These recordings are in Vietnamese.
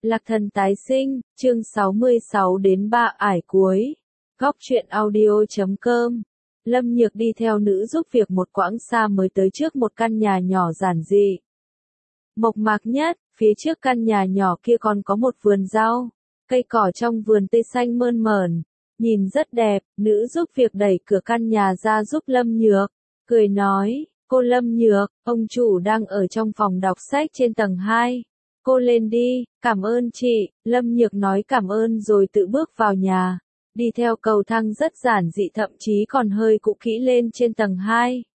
Lạc Thần tái sinh, chương 66 đến 3 ải cuối. Góc truyện audio.com. Lâm Nhược đi theo nữ giúp việc một quãng xa mới tới trước một căn nhà nhỏ giản dị. Mộc mạc nhất, phía trước căn nhà nhỏ kia còn có một vườn rau. Cây cỏ trong vườn tươi xanh mơn mởn, nhìn rất đẹp. Nữ giúp việc đẩy cửa căn nhà ra giúp Lâm Nhược, cười nói, cô Lâm Nhược, ông chủ đang ở trong phòng đọc sách trên tầng 2. Cô lên đi, cảm ơn chị. Lâm Nhược nói cảm ơn rồi tự bước vào nhà, đi theo cầu thang rất giản dị thậm chí còn hơi cũ kỹ lên trên tầng 2.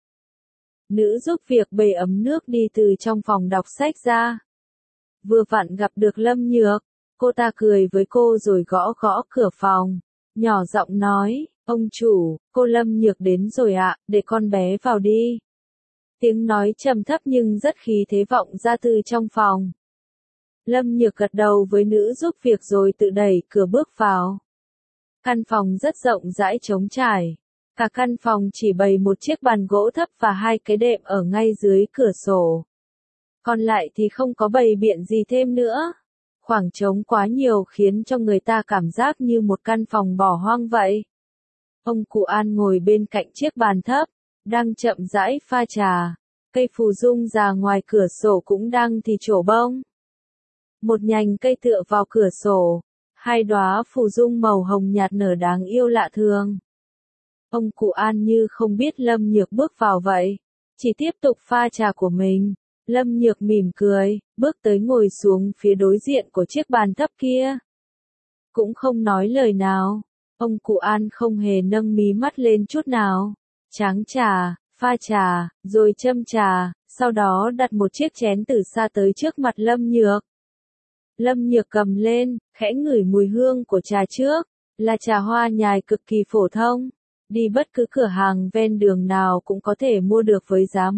Nữ giúp việc bê ấm nước đi từ trong phòng đọc sách ra. Vừa vặn gặp được Lâm Nhược, cô ta cười với cô rồi gõ gõ cửa phòng, nhỏ giọng nói, ông chủ, cô Lâm Nhược đến rồi ạ, để con bé vào đi. Tiếng nói trầm thấp nhưng rất khí thế vọng ra từ trong phòng. Lâm Nhược gật đầu với nữ giúp việc rồi tự đẩy cửa bước vào. Căn phòng rất rộng rãi trống trải. Cả căn phòng chỉ bày một chiếc bàn gỗ thấp và 2 cái đệm ở ngay dưới cửa sổ. Còn lại thì không có bày biện gì thêm nữa. Khoảng trống quá nhiều khiến cho người ta cảm giác như một căn phòng bỏ hoang vậy. Ông cụ An ngồi bên cạnh chiếc bàn thấp, đang chậm rãi pha trà. Cây phù dung già ngoài cửa sổ cũng đang thì trổ bông. Một nhành cây tựa vào cửa sổ, 2 đóa phù dung màu hồng nhạt nở đáng yêu lạ thường. Ông cụ An như không biết Lâm Nhược bước vào vậy, chỉ tiếp tục pha trà của mình. Lâm Nhược mỉm cười, bước tới ngồi xuống phía đối diện của chiếc bàn thấp kia. Cũng không nói lời nào, ông cụ An không hề nâng mí mắt lên chút nào. Tráng trà, pha trà, rồi châm trà, sau đó đặt một chiếc chén từ xa tới trước mặt Lâm Nhược. Lâm Nhược cầm lên, khẽ ngửi mùi hương của trà trước, là trà hoa nhài cực kỳ phổ thông, đi bất cứ cửa hàng ven đường nào cũng có thể mua được với giá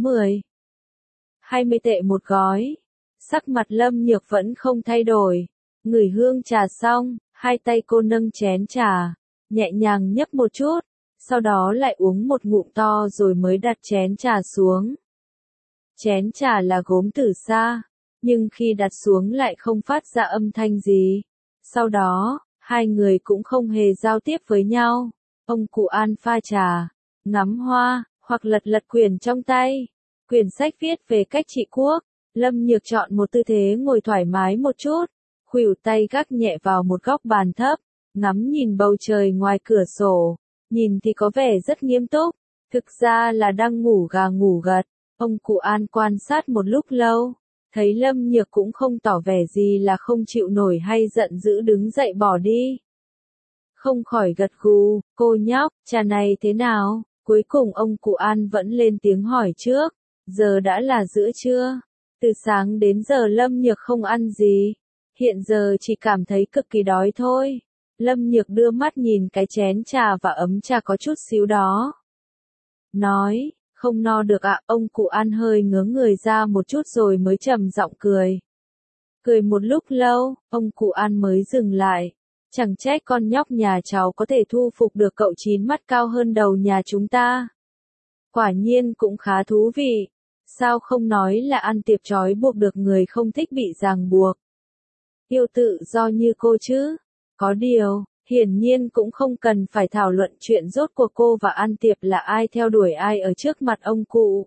20 tệ một gói. Sắc mặt Lâm Nhược vẫn không thay đổi, ngửi hương trà xong, 2 tay cô nâng chén trà, nhẹ nhàng nhấp một chút, sau đó lại uống một ngụm to rồi mới đặt chén trà xuống. Chén trà là gốm từ xa, nhưng khi đặt xuống lại không phát ra âm thanh gì. Sau đó, 2 người cũng không hề giao tiếp với nhau. Ông cụ An pha trà, ngắm hoa, hoặc lật lật quyển trong tay. Quyển sách viết về cách trị quốc. Lâm Nhược chọn một tư thế ngồi thoải mái một chút, khuỷu tay gác nhẹ vào một góc bàn thấp, ngắm nhìn bầu trời ngoài cửa sổ. Nhìn thì có vẻ rất nghiêm túc, thực ra là đang ngủ gà ngủ gật. Ông cụ An quan sát một lúc lâu, thấy Lâm Nhược cũng không tỏ vẻ gì là không chịu nổi hay giận dữ đứng dậy bỏ đi. Không khỏi gật gù, cô nhóc, trà này thế nào? Cuối cùng ông cụ An vẫn lên tiếng hỏi trước, giờ đã là giữa trưa. Từ sáng đến giờ Lâm Nhược không ăn gì, hiện giờ chỉ cảm thấy cực kỳ đói thôi. Lâm Nhược đưa mắt nhìn cái chén trà và ấm trà có chút xíu đó. Nói, không no được ạ. Ông cụ An hơi ngớ người ra một chút rồi mới trầm giọng cười. Cười một lúc lâu, ông cụ An mới dừng lại. Chẳng trách con nhóc nhà cháu có thể thu phục được cậu 9 mắt cao hơn đầu nhà chúng ta. Quả nhiên cũng khá thú vị. Sao không nói là ăn tiệc trói buộc được người không thích bị ràng buộc. Yêu tự do như cô chứ. Có điều, hiển nhiên cũng không cần phải thảo luận chuyện rốt cuộc cô và An Tiệp là ai theo đuổi ai ở trước mặt ông cụ.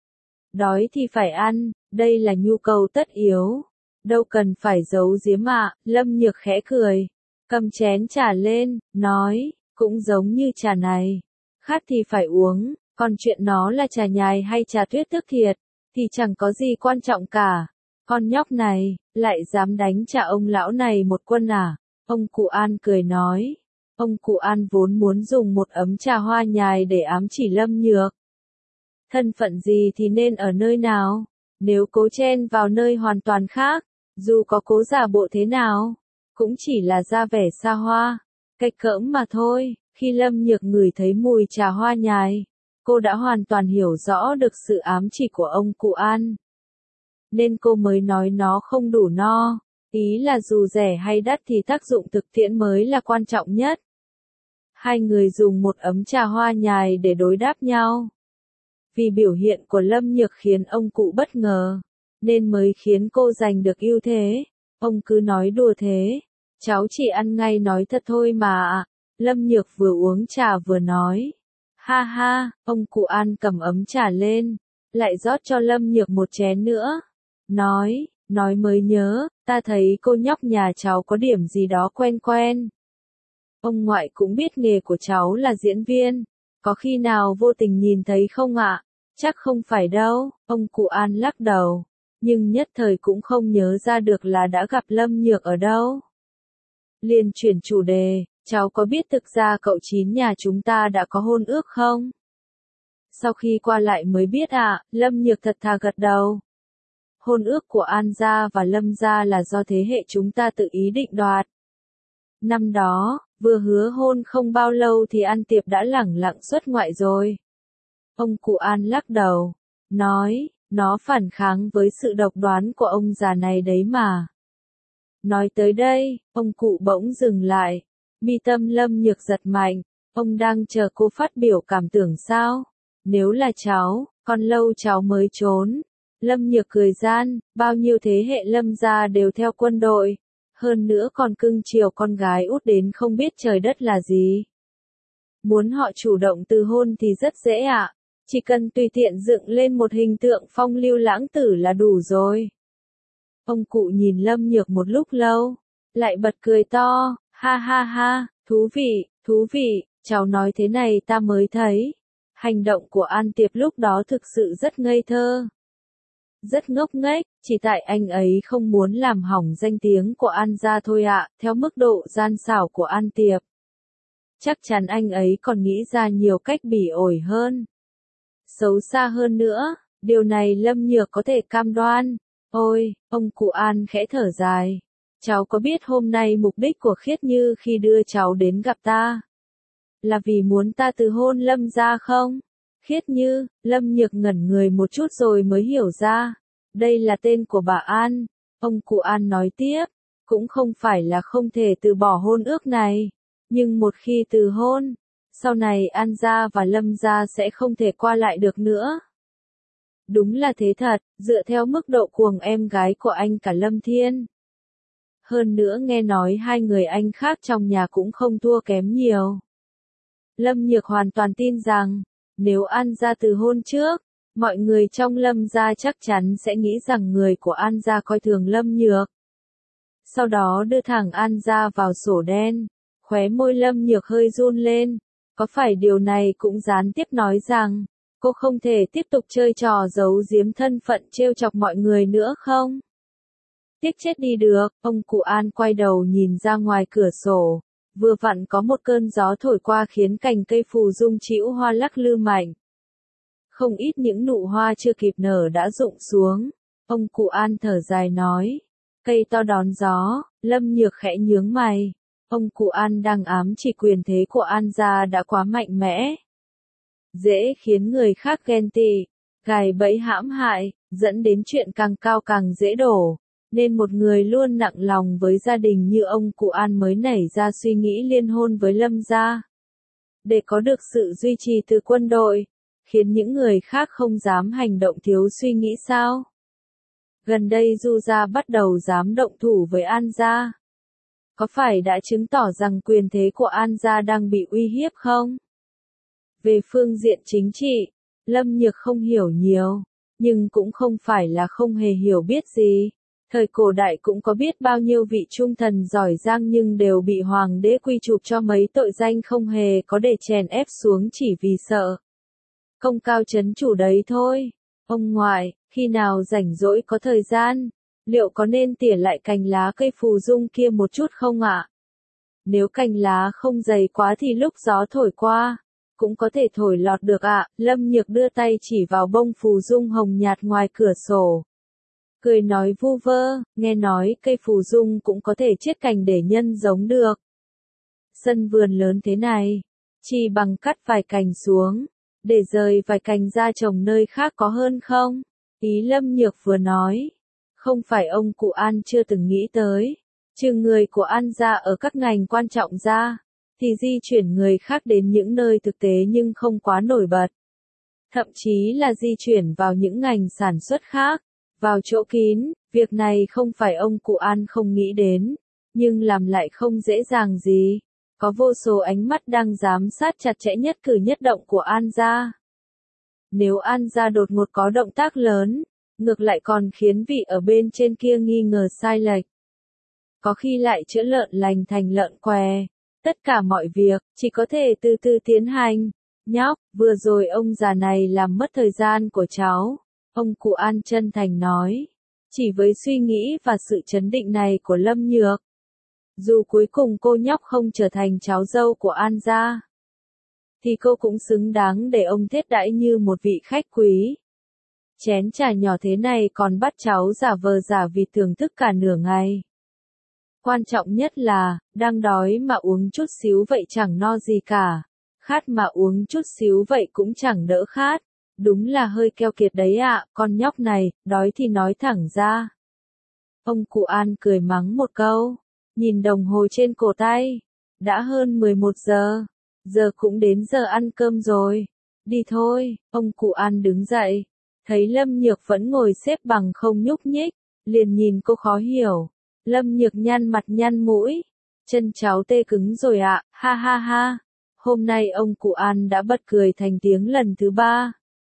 Đói thì phải ăn, đây là nhu cầu tất yếu. Đâu cần phải giấu giếm ạ. Lâm Nhược khẽ cười, cầm chén trà lên, nói, cũng giống như trà này. Khát thì phải uống, còn chuyện nó là trà nhài hay trà tuyết thức thiệt, thì chẳng có gì quan trọng cả. Con nhóc này, lại dám đánh trả ông lão này một quân à? Ông cụ An cười nói. Ông cụ An vốn muốn dùng một ấm trà hoa nhài để ám chỉ Lâm Nhược. Thân phận gì thì nên ở nơi nào? Nếu cố chen vào nơi hoàn toàn khác, dù có cố giả bộ thế nào, cũng chỉ là ra vẻ xa hoa, cách cỡm mà thôi. Khi Lâm Nhược ngửi thấy mùi trà hoa nhài, cô đã hoàn toàn hiểu rõ được sự ám chỉ của ông cụ An. Nên cô mới nói nó không đủ no. Ý là dù rẻ hay đắt thì tác dụng thực tiễn mới là quan trọng nhất. 2 người dùng một ấm trà hoa nhài để đối đáp nhau. Vì biểu hiện của Lâm Nhược khiến ông cụ bất ngờ, nên mới khiến cô giành được ưu thế. Ông cứ nói đùa thế. Cháu chỉ ăn ngay nói thật thôi mà. Lâm Nhược vừa uống trà vừa nói. Ha ha, ông cụ An cầm ấm trà lên, lại rót cho Lâm Nhược một chén nữa. Nói mới nhớ, ta thấy cô nhóc nhà cháu có điểm gì đó quen quen. Ông ngoại cũng biết nghề của cháu là diễn viên, có khi nào vô tình nhìn thấy không ạ? Chắc không phải đâu, ông cụ An lắc đầu, nhưng nhất thời cũng không nhớ ra được là đã gặp Lâm Nhược ở đâu. Liền chuyển chủ đề, cháu có biết thực ra cậu Chín nhà chúng ta đã có hôn ước không? Sau khi qua lại mới biết ạ, Lâm Nhược thật thà gật đầu. Hôn ước của An gia và Lâm gia là do thế hệ chúng ta tự ý định đoạt. Năm đó, vừa hứa hôn không bao lâu thì An Tiệp đã lẳng lặng xuất ngoại rồi. Ông cụ An lắc đầu, nói, nó phản kháng với sự độc đoán của ông già này đấy mà. Nói tới đây, ông cụ bỗng dừng lại, mi tâm Lâm Nhược giật mạnh, ông đang chờ cô phát biểu cảm tưởng sao? Nếu là cháu, còn lâu cháu mới trốn. Lâm Nhược cười gian, bao nhiêu thế hệ Lâm gia đều theo quân đội, hơn nữa còn cưng chiều con gái út đến không biết trời đất là gì. Muốn họ chủ động từ hôn thì rất dễ ạ, chỉ cần tùy tiện dựng lên một hình tượng phong lưu lãng tử là đủ rồi. Ông cụ nhìn Lâm Nhược một lúc lâu, lại bật cười to, ha ha ha, thú vị, cháu nói thế này ta mới thấy. Hành động của An Tiệp lúc đó thực sự rất ngây thơ. Rất ngốc nghếch, chỉ tại anh ấy không muốn làm hỏng danh tiếng của An gia thôi ạ, theo mức độ gian xảo của An Tiệp. Chắc chắn anh ấy còn nghĩ ra nhiều cách bỉ ổi hơn. Xấu xa hơn nữa, điều này Lâm Nhược có thể cam đoan. Ôi, ông cụ An khẽ thở dài. Cháu có biết hôm nay mục đích của Khiết Như khi đưa cháu đến gặp ta? Là vì muốn ta từ hôn Lâm gia không? Khiết Như, Lâm Nhược ngẩn người một chút rồi mới hiểu ra. Đây là tên của bà An. Ông cụ An nói tiếp, cũng không phải là không thể từ bỏ hôn ước này. Nhưng một khi từ hôn, sau này An gia và Lâm gia sẽ không thể qua lại được nữa. Đúng là thế thật, dựa theo mức độ cuồng em gái của anh cả Lâm Thiên. Hơn nữa nghe nói hai người anh khác trong nhà cũng không thua kém nhiều. Lâm Nhược hoàn toàn tin rằng, nếu An gia từ hôn trước, mọi người trong Lâm gia chắc chắn sẽ nghĩ rằng người của An gia coi thường Lâm Nhược. Sau đó đưa thẳng An gia vào sổ đen, khóe môi Lâm Nhược hơi run lên. Có phải điều này cũng gián tiếp nói rằng, cô không thể tiếp tục chơi trò giấu giếm thân phận trêu chọc mọi người nữa không? Tiếc chết đi được, ông cụ An quay đầu nhìn ra ngoài cửa sổ. Vừa vặn có một cơn gió thổi qua khiến cành cây phù dung trĩu hoa lắc lư mạnh. Không ít những nụ hoa chưa kịp nở đã rụng xuống. Ông cụ An thở dài nói. Cây to đón gió, Lâm Nhược khẽ nhướng mày. Ông cụ An đang ám chỉ quyền thế của An gia đã quá mạnh mẽ. Dễ khiến người khác ghen tị, gài bẫy hãm hại, dẫn đến chuyện càng cao càng dễ đổ. Nên một người luôn nặng lòng với gia đình như ông cụ An mới nảy ra suy nghĩ liên hôn với Lâm gia. Để có được sự duy trì từ quân đội, khiến những người khác không dám hành động thiếu suy nghĩ sao? Gần đây Du gia bắt đầu dám động thủ với An gia. Có phải đã chứng tỏ rằng quyền thế của An gia đang bị uy hiếp không? Về phương diện chính trị, Lâm Nhược không hiểu nhiều, nhưng cũng không phải là không hề hiểu biết gì. Thời cổ đại cũng có biết bao nhiêu vị trung thần giỏi giang nhưng đều bị hoàng đế quy chụp cho mấy tội danh không hề có để chèn ép xuống chỉ vì sợ công cao chấn chủ đấy thôi. Ông ngoại, khi nào rảnh rỗi có thời gian, liệu có nên tỉa lại cành lá cây phù dung kia một chút không ạ? Nếu cành lá không dày quá thì lúc gió thổi qua, cũng có thể thổi lọt được ạ. Lâm Nhược đưa tay chỉ vào bông phù dung hồng nhạt ngoài cửa sổ. Cười nói vu vơ, nghe nói cây phù dung cũng có thể chiết cành để nhân giống được. Sân vườn lớn thế này, chỉ bằng cắt vài cành xuống, để rời vài cành ra trồng nơi khác có hơn không? Ý Lâm Nhược vừa nói, không phải ông cụ An chưa từng nghĩ tới, trừ người của An gia ở các ngành quan trọng ra, thì di chuyển người khác đến những nơi thực tế nhưng không quá nổi bật. Thậm chí là di chuyển vào những ngành sản xuất khác, vào chỗ kín, Việc này không phải ông cụ An không nghĩ đến, nhưng làm lại không dễ dàng gì. Có vô số ánh mắt đang giám sát chặt chẽ nhất cử nhất động của An gia. Nếu An gia đột ngột có động tác lớn, ngược lại còn khiến vị ở bên trên kia nghi ngờ sai lệch. Có khi lại chữa lợn lành thành lợn què. Tất cả mọi việc, chỉ có thể từ từ tiến hành. Nhóc, vừa rồi ông già này làm mất thời gian của cháu. Ông cụ An chân thành nói. Chỉ với suy nghĩ và sự chấn định này của Lâm Nhược. Dù cuối cùng cô nhóc không trở thành cháu dâu của An gia, thì cô cũng xứng đáng để ông thiết đãi như một vị khách quý. Chén trà nhỏ thế này còn bắt cháu giả vờ giả vịt thưởng thức cả nửa ngày. Quan trọng nhất là, đang đói mà uống chút xíu vậy chẳng no gì cả. Khát mà uống chút xíu vậy cũng chẳng đỡ khát. Đúng là hơi keo kiệt đấy ạ, con nhóc này, đói thì nói thẳng ra. Ông cụ An cười mắng một câu, nhìn đồng hồ trên cổ tay. Đã hơn 11 giờ, giờ cũng đến giờ ăn cơm rồi. Đi thôi, ông cụ An đứng dậy. Thấy Lâm Nhược vẫn ngồi xếp bằng không nhúc nhích, liền nhìn cô khó hiểu. Lâm Nhược nhăn mặt nhăn mũi. Chân cháu tê cứng rồi ạ, ha ha ha. Hôm nay ông cụ An đã bật cười thành tiếng lần thứ 3.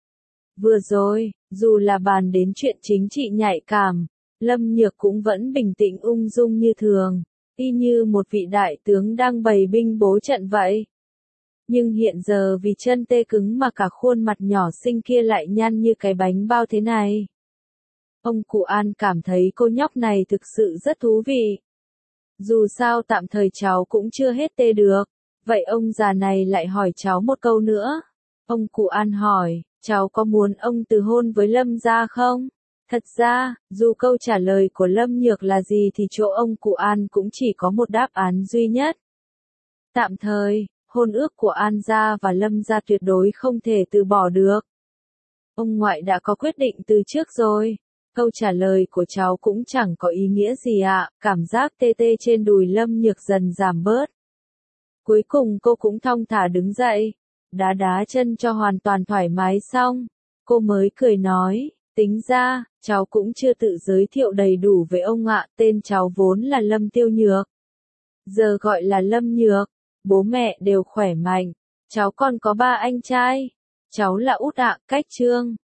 Vừa rồi, dù là bàn đến chuyện chính trị nhạy cảm, Lâm Nhược cũng vẫn bình tĩnh ung dung như thường, y như một vị đại tướng đang bày binh bố trận vậy. Nhưng hiện giờ vì chân tê cứng mà cả khuôn mặt nhỏ xinh kia lại nhăn như cái bánh bao thế này. Ông cụ An cảm thấy cô nhóc này thực sự rất thú vị. Dù sao tạm thời cháu cũng chưa hết tê được, vậy ông già này lại hỏi cháu một câu nữa. Ông cụ An hỏi, cháu có muốn ông từ hôn với Lâm gia không? Thật ra, dù câu trả lời của Lâm Nhược là gì thì chỗ ông cụ An cũng chỉ có một đáp án duy nhất. Tạm thời, hôn ước của An gia và Lâm gia tuyệt đối không thể từ bỏ được. Ông ngoại đã có quyết định từ trước rồi. Câu trả lời của cháu cũng chẳng có ý nghĩa gì ạ, cảm giác tê tê trên đùi Lâm Nhược dần giảm bớt. Cuối cùng cô cũng thong thả đứng dậy, đá đá chân cho hoàn toàn thoải mái xong, cô mới cười nói, tính ra, cháu cũng chưa tự giới thiệu đầy đủ với ông ạ, tên cháu vốn là Lâm Tiêu Nhược. Giờ gọi là Lâm Nhược, bố mẹ đều khỏe mạnh, cháu còn có 3 anh trai, cháu là út ạ, cách Trương.